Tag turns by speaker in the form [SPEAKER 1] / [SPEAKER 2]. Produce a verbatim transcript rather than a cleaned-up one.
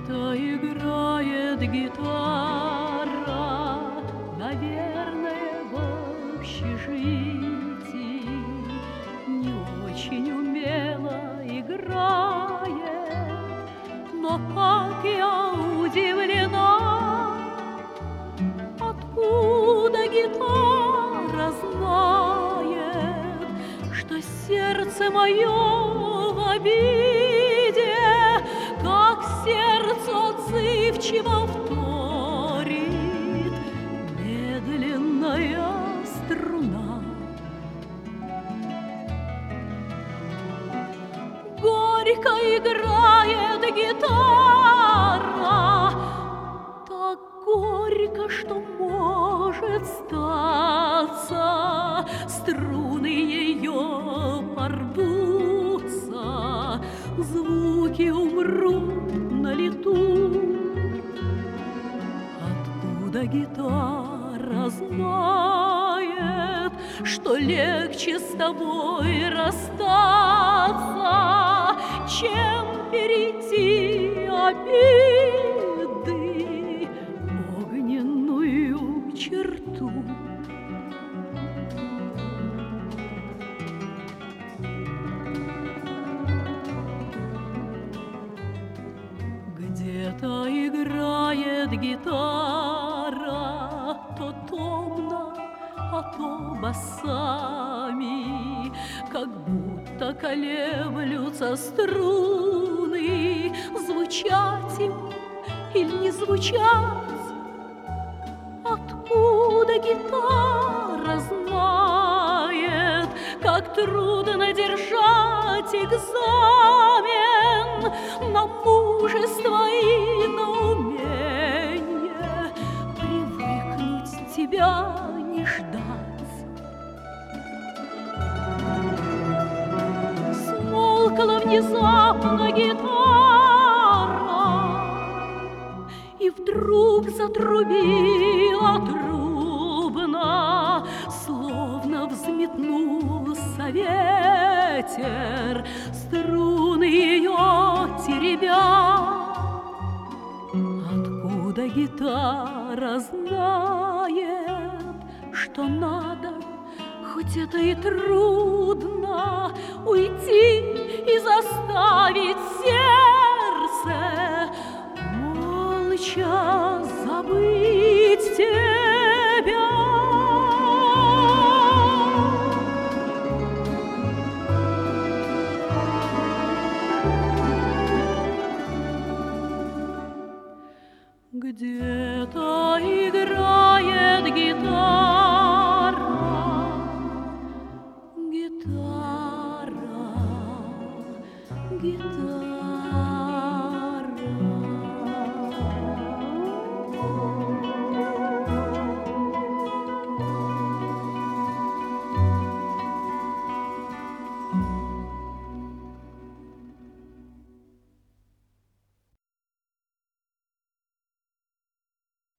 [SPEAKER 1] Где-то играет гитара, наверное, в общежитии, не очень умело играет, но как я удивлена, откуда гитара знает, что сердце мое в обиде, как сердце отзывчиво вторит медленная струна. Горько играет гитара, так горько, что может статься, струны ее порвутся, звуки умрут на лету. Откуда гитара знает, что легче с тобой расстаться, чем перейти обиды огненную черту? Где-то играет гитара, то томно, а то басами, как будто колеблются струны, звучать им или не звучать. Откуда гитара знает, как трудно держать экзамен на мужество и на умение привыкнуть тебя не ждать? Смолкла внезапно гитара, и вдруг затрубила трубно, словно взметнулся ветер, струны ее теребя. Откуда гитара знает, что надо, хоть это и трудно, уйти и заставить сердце молча забыть тебя? Где-то играет гитара, гитара, гитара.